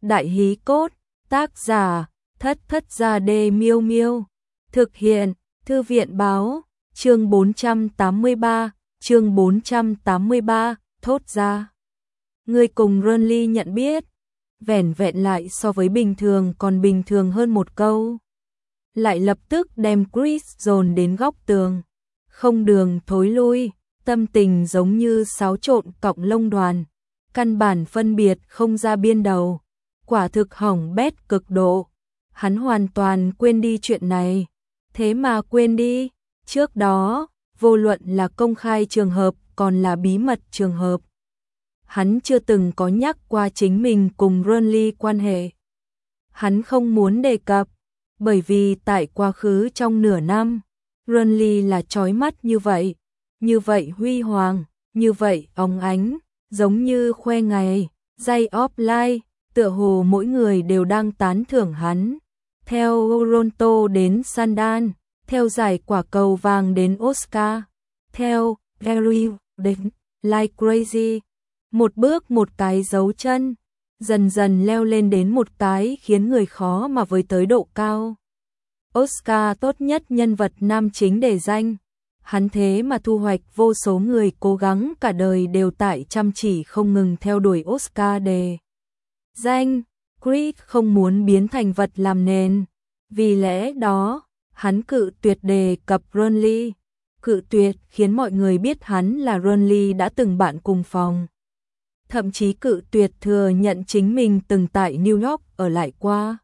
Đại hí cốt, tác giả, Thất Thất Gia Đê Miêu Miêu. Thực hiện, Thư viện báo, chương 483, thốt ra. Người cùng Renly nhận biết, vẻn vẹn lại so với bình thường còn bình thường hơn một câu. Lại lập tức đem Chris dồn đến góc tường. Không đường thối lui, tâm tình giống như xáo trộn cọng lông đoàn. Căn bản phân biệt không ra biên đầu. Quả thực hỏng bét cực độ. Hắn hoàn toàn quên đi chuyện này. Thế mà quên đi, trước đó, vô luận là công khai trường hợp còn là bí mật trường hợp. Hắn chưa từng có nhắc qua chính mình cùng Renly quan hệ. Hắn không muốn đề cập, bởi vì tại quá khứ trong nửa năm, Renly là chói mắt như vậy huy hoàng, như vậy óng ánh, giống như khoe ngày, day of light, tựa hồ mỗi người đều đang tán thưởng hắn. Theo Toronto đến Sundance, theo giải quả cầu vàng đến Oscar, theo Gary đến Like Crazy, một bước một cái dấu chân, dần dần leo lên đến một cái khiến người khó mà với tới độ cao. Oscar tốt nhất nhân vật nam chính đề danh, hắn thế mà thu hoạch vô số người cố gắng cả đời đều tại chăm chỉ không ngừng theo đuổi Oscar đề danh. Chris không muốn biến thành vật làm nền, vì lẽ đó, hắn cự tuyệt đề cập Renly, cự tuyệt khiến mọi người biết hắn là Renly đã từng bạn cùng phòng. Thậm chí cự tuyệt thừa nhận chính mình từng tại New York ở lại qua.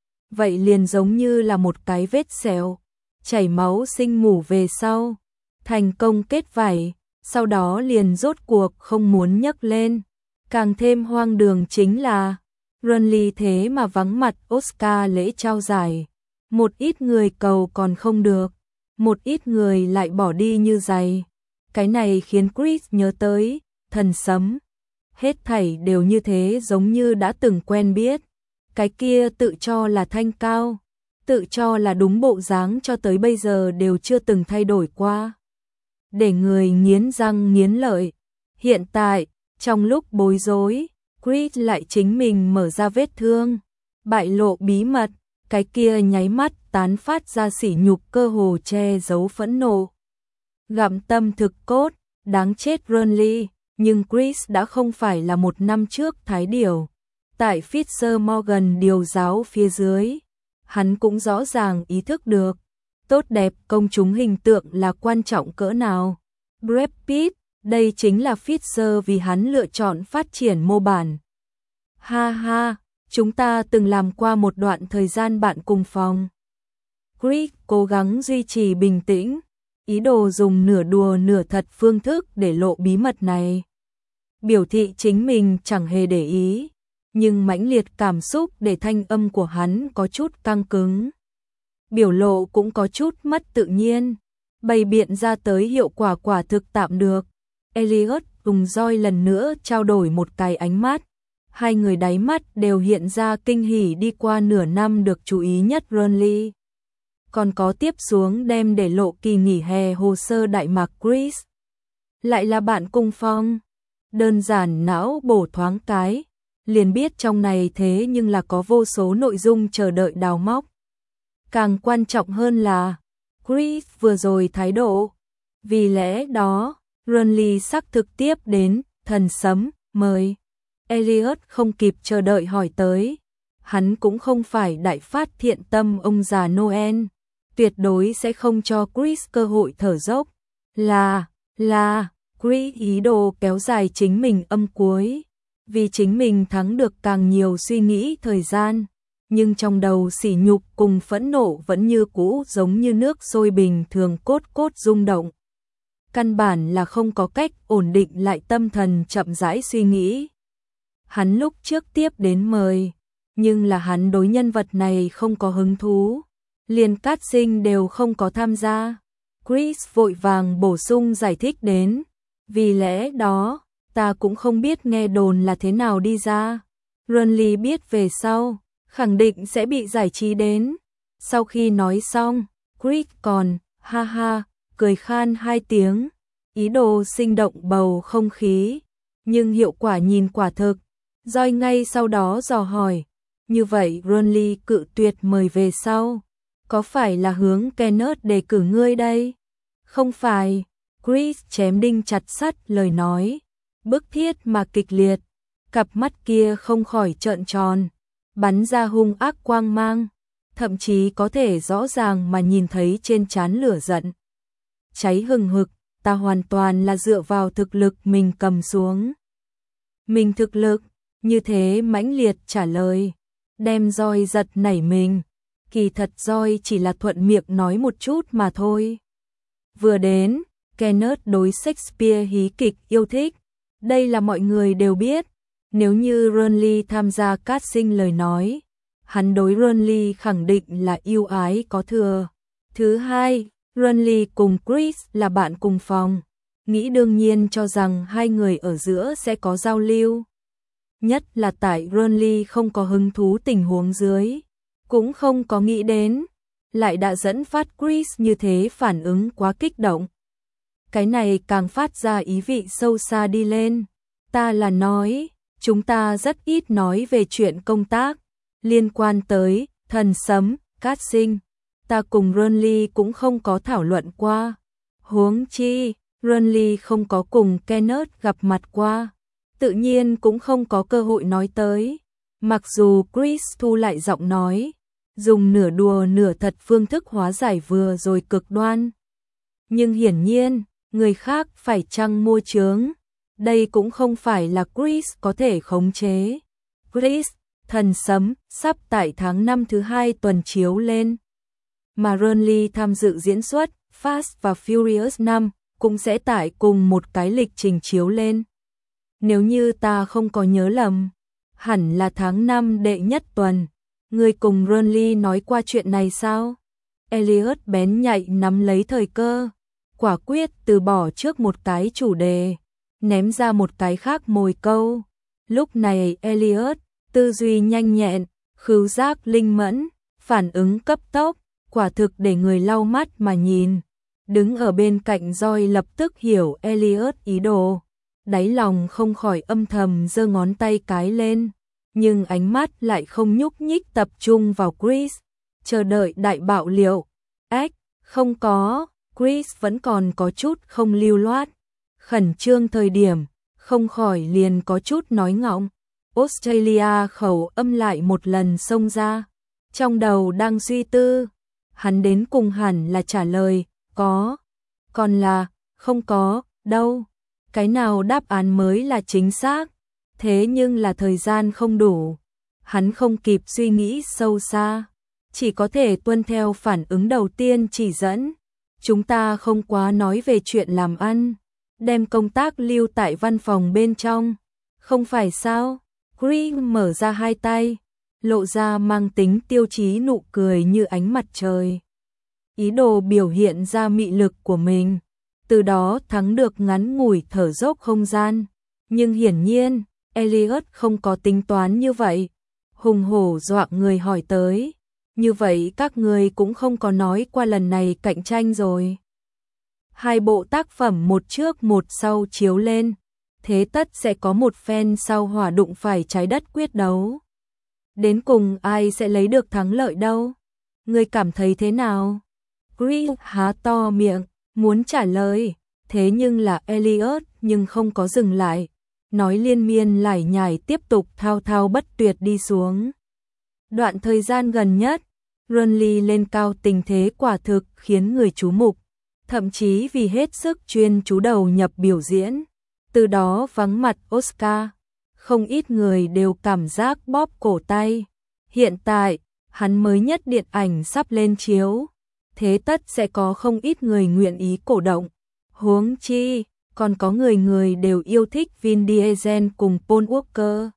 Vậy liền giống như là một cái vết sẹo, chảy máu sinh mủ về sau, thành công kết vảy, sau đó liền rốt cuộc không muốn nhấc lên. Càng thêm hoang đường chính là Renly thế mà vắng mặt Oscar lễ trao giải. Một ít người cầu còn không được, một ít người lại bỏ đi như giày. Cái này khiến Chris nhớ tới Thần Sấm. Hết thảy đều như thế, giống như đã từng quen biết. Cái kia tự cho là thanh cao, tự cho là đúng bộ dáng cho tới bây giờ đều chưa từng thay đổi qua. Để người nghiến răng nghiến lợi. Hiện tại, trong lúc bối rối, Chris lại chính mình mở ra vết thương, bại lộ bí mật, cái kia nháy mắt tán phát ra sỉ nhục cơ hồ che giấu phẫn nộ. Gặm tâm thực cốt, đáng chết Renly, nhưng Chris đã không phải là một năm trước Thái Điểu. Tại Fisher Morgan điều giáo phía dưới, hắn cũng rõ ràng ý thức được, tốt đẹp công chúng hình tượng là quan trọng cỡ nào. Brad Pitt, đây chính là Fisher vì hắn lựa chọn phát triển mô bản. Ha ha, chúng ta từng làm qua một đoạn thời gian bạn cùng phòng. Chris cố gắng duy trì bình tĩnh, ý đồ dùng nửa đùa nửa thật phương thức để lộ bí mật này. Biểu thị chính mình chẳng hề để ý, nhưng mãnh liệt cảm xúc để thanh âm của hắn có chút căng cứng. Biểu lộ cũng có chút mất tự nhiên, bày biện ra tới hiệu quả quả thực tạm được. Elliot cùng Joy lần nữa trao đổi một cái ánh mắt. Hai người đáy mắt đều hiện ra kinh hỉ đi qua nửa năm được chú ý nhất Renly. Còn có tiếp xuống đem để lộ kỳ nghỉ hè hồ sơ Đại Mạc Chris. Lại là bạn cùng phòng. Đơn giản não bổ thoáng cái, liền biết trong này thế nhưng là có vô số nội dung chờ đợi đào móc. Càng quan trọng hơn là Chris vừa rồi thái độ. Vì lẽ đó, Renly sắc thực tiếp đến Thần Sấm mời. Elliot không kịp chờ đợi hỏi tới. Hắn cũng không phải đại phát thiện tâm ông già Noel, tuyệt đối sẽ không cho Chris cơ hội thở dốc. Là, Chris ý đồ kéo dài chính mình âm cuối, vì chính mình thắng được càng nhiều suy nghĩ thời gian, nhưng trong đầu sỉ nhục cùng phẫn nộ vẫn như cũ giống như nước sôi bình thường cốt cốt rung động. Căn bản là không có cách ổn định lại tâm thần chậm rãi suy nghĩ. Hắn lúc trước tiếp đến mời, nhưng là hắn đối nhân vật này không có hứng thú, liền casting đều không có tham gia. Chris vội vàng bổ sung giải thích đến, vì lẽ đó, ta cũng không biết nghe đồn là thế nào đi ra. Renly biết về sau, khẳng định sẽ bị giải trí đến. Sau khi nói xong, Chris còn, ha ha, cười khan hai tiếng, ý đồ sinh động bầu không khí, nhưng hiệu quả nhìn quả thực, Joy ngay sau đó dò hỏi, như vậy Ronly cự tuyệt mời về sau, có phải là hướng Kenneth đề cử ngươi đây? Không phải, Chris chém đinh chặt sắt lời nói, bức thiết mà kịch liệt, cặp mắt kia không khỏi trợn tròn, bắn ra hung ác quang mang, thậm chí có thể rõ ràng mà nhìn thấy trên trán lửa giận. Cháy hừng hực, ta hoàn toàn là dựa vào thực lực mình cầm xuống. Mình thực lực, như thế mãnh liệt trả lời, đem Joy giật nảy mình, kỳ thật Joy chỉ là thuận miệng nói một chút mà thôi. Vừa đến, Kenneth đối Shakespeare hí kịch yêu thích, đây là mọi người đều biết, nếu như Ronly tham gia casting lời nói, hắn đối Ronly khẳng định là yêu ái có thừa. Thứ hai, Ronly cùng Chris là bạn cùng phòng, nghĩ đương nhiên cho rằng hai người ở giữa sẽ có giao lưu. Nhất là tại Ronly không có hứng thú tình huống dưới, cũng không có nghĩ đến, lại đã dẫn phát Chris như thế phản ứng quá kích động. Cái này càng phát ra ý vị sâu xa đi lên, ta là nói, chúng ta rất ít nói về chuyện công tác, liên quan tới thần sấm, casting, ta cùng Ronly cũng không có thảo luận qua. Huống chi, Ronly không có cùng Kenneth gặp mặt qua, tự nhiên cũng không có cơ hội nói tới. Mặc dù Chris thu lại giọng nói, dùng nửa đùa nửa thật phương thức hóa giải vừa rồi cực đoan. Nhưng hiển nhiên, người khác phải chăng mua chướng, đây cũng không phải là Chris có thể khống chế. Chris, thần sấm, sắp tại tháng 5 thứ 2 tuần chiếu lên. Mà Ronly tham dự diễn xuất Fast và Furious 5 cũng sẽ tại cùng một cái lịch trình chiếu lên. Nếu như ta không có nhớ lầm, hẳn là tháng 5 đệ nhất tuần. Người cùng Ronly nói qua chuyện này sao? Elliot bén nhạy nắm lấy thời cơ, quả quyết từ bỏ trước một cái chủ đề, ném ra một cái khác mồi câu. Lúc này Elliot, tư duy nhanh nhẹn, khứu giác linh mẫn, phản ứng cấp tốc, quả thực để người lau mắt mà nhìn. Đứng ở bên cạnh Joy lập tức hiểu Elliot ý đồ, đáy lòng không khỏi âm thầm giơ ngón tay cái lên, nhưng ánh mắt lại không nhúc nhích tập trung vào Chris, chờ đợi đại bạo liệu. Không có, Chris vẫn còn có chút không lưu loát, khẩn trương thời điểm, không khỏi liền có chút nói ngọng. Australia khẩu âm lại một lần xông ra, trong đầu đang suy tư, hắn đến cùng hẳn là trả lời, có, còn là, không có, đâu, cái nào đáp án mới là chính xác, thế nhưng là thời gian không đủ, hắn không kịp suy nghĩ sâu xa, chỉ có thể tuân theo phản ứng đầu tiên chỉ dẫn, chúng ta không quá nói về chuyện làm ăn, đem công tác lưu tại văn phòng bên trong, không phải sao? Chris mở ra hai tay, lộ ra mang tính tiêu chí nụ cười như ánh mặt trời. Ý đồ biểu hiện ra mị lực của mình, từ đó thắng được ngắn ngủi thở dốc không gian. Nhưng hiển nhiên, Elliot không có tính toán như vậy. Hùng hổ dọa người hỏi tới, như vậy các người cũng không có nói qua lần này cạnh tranh rồi. Hai bộ tác phẩm một trước một sau chiếu lên, thế tất sẽ có một phen sau hỏa đụng phải trái đất quyết đấu. Đến cùng ai sẽ lấy được thắng lợi đâu? Ngươi cảm thấy thế nào? Chris há to miệng, muốn trả lời, thế nhưng là Elliot nhưng không có dừng lại, nói liên miên lải nhải tiếp tục thao thao bất tuyệt đi xuống. Đoạn thời gian gần nhất, Ronly lên cao tình thế quả thực khiến người chú mục, thậm chí vì hết sức chuyên chú đầu nhập biểu diễn, từ đó vắng mặt Oscar, không ít người đều cảm giác bóp cổ tay. Hiện tại, hắn mới nhất điện ảnh sắp lên chiếu, thế tất sẽ có không ít người nguyện ý cổ động. Huống chi, còn có người đều yêu thích Vin Diesel cùng Paul Walker.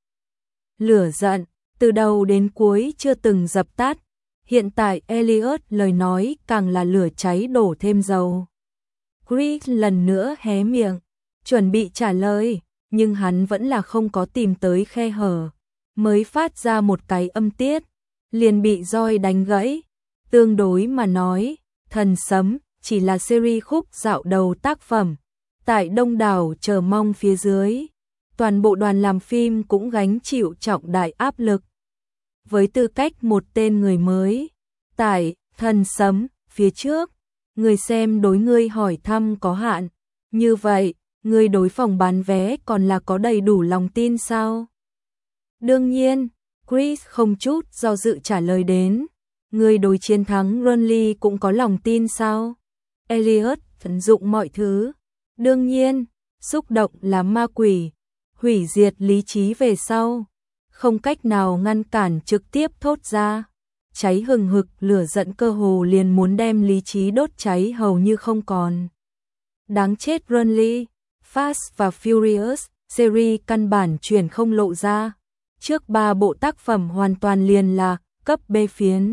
Lửa giận, từ đầu đến cuối chưa từng dập tắt, hiện tại Elliot lời nói càng là lửa cháy đổ thêm dầu. Chris lần nữa hé miệng, chuẩn bị trả lời, nhưng hắn vẫn là không có tìm tới khe hở, mới phát ra một cái âm tiết, liền bị Joy đánh gãy. Tương đối mà nói, Thần Sấm chỉ là series khúc dạo đầu tác phẩm, tại đông đảo chờ mong phía dưới, toàn bộ đoàn làm phim cũng gánh chịu trọng đại áp lực. Với tư cách một tên người mới, tại Thần Sấm phía trước, người xem đối ngươi hỏi thăm có hạn. Như vậy, ngươi đối phòng bán vé còn là có đầy đủ lòng tin sao? Đương nhiên, Chris không chút do dự trả lời đến. Ngươi đối chiến thắng Burnley cũng có lòng tin sao? Elliot tận dụng mọi thứ. Đương nhiên, xúc động là ma quỷ, hủy diệt lý trí về sau. Không cách nào ngăn cản trực tiếp thốt ra. Cháy hừng hực lửa giận cơ hồ liền muốn đem lý trí đốt cháy hầu như không còn. Đáng chết Burnley, Fast và Furious, series căn bản truyền không lộ ra. Trước 3 bộ tác phẩm hoàn toàn liền là cấp B phiến.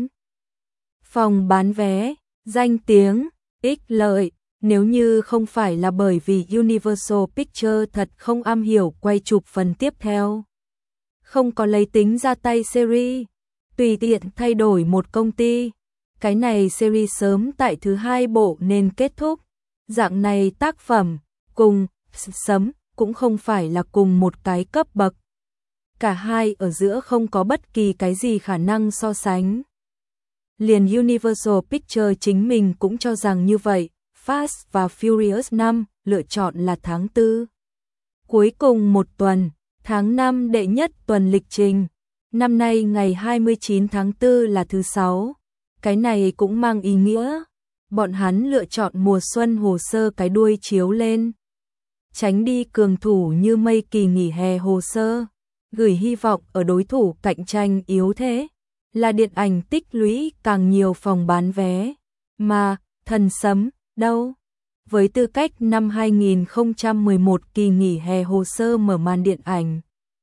Phòng bán vé, danh tiếng, ích lợi, nếu như không phải là bởi vì Universal Pictures thật không am hiểu quay chụp phần tiếp theo. Không có lấy tính ra tay series, tùy tiện thay đổi một công ty. Cái này series sớm tại thứ 2 bộ nên kết thúc. Dạng này tác phẩm, cùng, sấm, cũng không phải là cùng một cái cấp bậc. Cả hai ở giữa không có bất kỳ cái gì khả năng so sánh. Liền Universal Pictures chính mình cũng cho rằng như vậy. Fast và Furious 5 lựa chọn là tháng 4. Cuối cùng một tuần, tháng 5 đệ nhất tuần lịch trình. Năm nay ngày 29 tháng 4 là thứ 6. Cái này cũng mang ý nghĩa. Bọn hắn lựa chọn mùa xuân hồ sơ cái đuôi chiếu lên. Tránh đi cường thủ như mây kỳ nghỉ hè hồ sơ. Gửi hy vọng ở đối thủ cạnh tranh yếu thế. Là điện ảnh tích lũy càng nhiều phòng bán vé. Mà, Thần Sấm, đâu? Với tư cách năm 2011 kỳ nghỉ hè hồ sơ mở màn điện ảnh.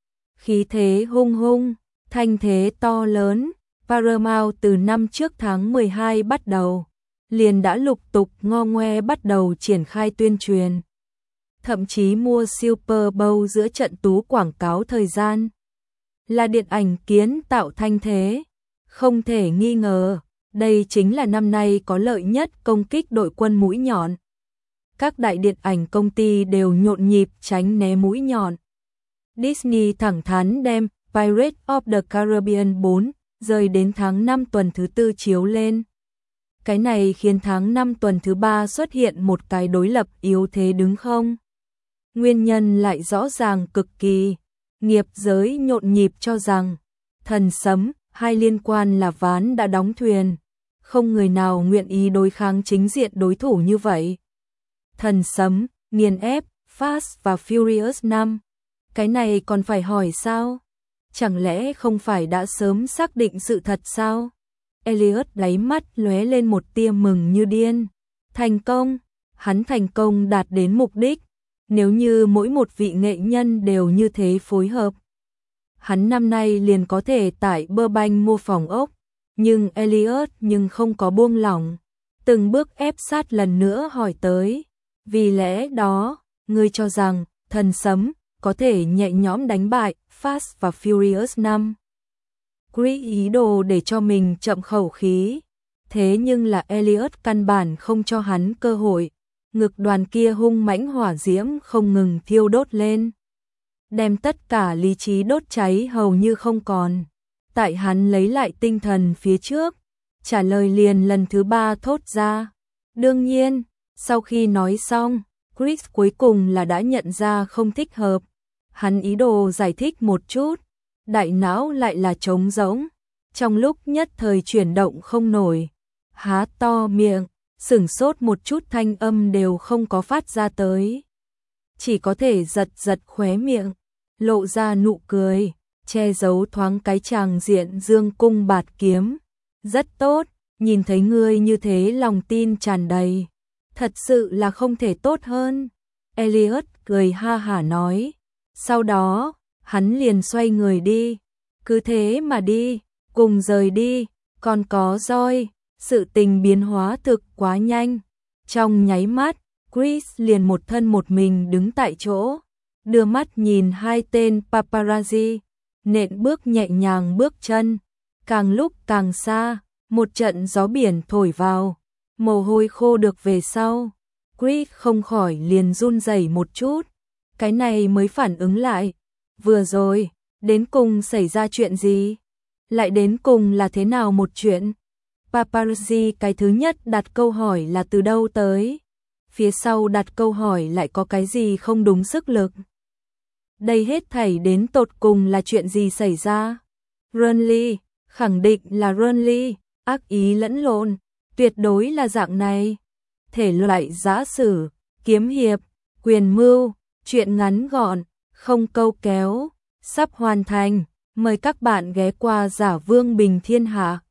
Khí thế hung hung, thanh thế to lớn, Paramount từ năm trước tháng 12 bắt đầu, liền đã lục tục ngo ngoe bắt đầu triển khai tuyên truyền. Thậm chí mua Super Bowl giữa trận tú quảng cáo thời gian. Là điện ảnh kiến tạo thanh thế. Không thể nghi ngờ, đây chính là năm nay có lợi nhất công kích đội quân mũi nhọn. Các đại điện ảnh công ty đều nhộn nhịp tránh né mũi nhọn. Disney thẳng thắn đem Pirates of the Caribbean 4 rời đến tháng 5 tuần thứ 4 chiếu lên. Cái này khiến tháng 5 tuần thứ 3 xuất hiện một cái đối lập yếu thế đứng không? Nguyên nhân lại rõ ràng cực kỳ. Nghiệp giới nhộn nhịp cho rằng Thần Sấm, hai liên quan là ván đã đóng thuyền. Không người nào nguyện ý đối kháng chính diện đối thủ như vậy. Thần Sấm, nghiền ép, Fast và Furious 5. Cái này còn phải hỏi sao? Chẳng lẽ không phải đã sớm xác định sự thật sao? Elliot đáy mắt lóe lên một tia mừng như điên. Thành công, hắn thành công đạt đến mục đích. Nếu như mỗi một vị nghệ nhân đều như thế phối hợp, hắn năm nay liền có thể tại Burbank mua phòng ốc. Nhưng Elliot không có buông lỏng, từng bước ép sát lần nữa hỏi tới. Vì lẽ đó, ngươi cho rằng Thần Sấm có thể nhẹ nhõm đánh bại Fast và Furious 5. Chris ý đồ để cho mình chậm khẩu khí. Thế nhưng là Elliot căn bản không cho hắn cơ hội. Ngực đoàn kia hung mãnh hỏa diễm không ngừng thiêu đốt lên. Đem tất cả lý trí đốt cháy hầu như không còn. Tại hắn lấy lại tinh thần phía trước, trả lời liền lần thứ 3 thốt ra. Đương nhiên, sau khi nói xong, Chris cuối cùng là đã nhận ra không thích hợp. Hắn ý đồ giải thích một chút, đại não lại là trống rỗng. Trong lúc nhất thời chuyển động không nổi, há to miệng, sửng sốt một chút thanh âm đều không có phát ra tới. Chỉ có thể giật giật khóe miệng, lộ ra nụ cười, che giấu thoáng cái tràng diện dương cung bạt kiếm. Rất tốt, nhìn thấy ngươi như thế lòng tin tràn đầy. Thật sự là không thể tốt hơn. Elliot cười ha hả nói. Sau đó, hắn liền xoay người đi. Cứ thế mà đi, cùng rời đi, còn có roi. Sự tình biến hóa thực quá nhanh. Trong nháy mắt, Chris liền một thân một mình đứng tại chỗ. Đưa mắt nhìn hai tên paparazzi. Nện bước nhẹ nhàng bước chân. Càng lúc càng xa, một trận gió biển thổi vào. Mồ hôi khô được về sau. Chris không khỏi liền run rẩy một chút. cái này mới phản ứng lại. Vừa rồi, đến cùng xảy ra chuyện gì? Lại đến cùng là thế nào một chuyện? Paparazzi cái thứ nhất đặt câu hỏi là từ đâu tới? Phía sau đặt câu hỏi lại có cái gì không đúng sức lực? Đây hết thảy đến tột cùng là chuyện gì xảy ra? Renly, khẳng định là Renly, ác ý lẫn lộn, tuyệt đối là dạng này. Thể loại giã sử, kiếm hiệp, quyền mưu, chuyện ngắn gọn, không câu kéo, sắp hoàn thành. Mời các bạn ghé qua Giả Vương Bình Thiên Hạ.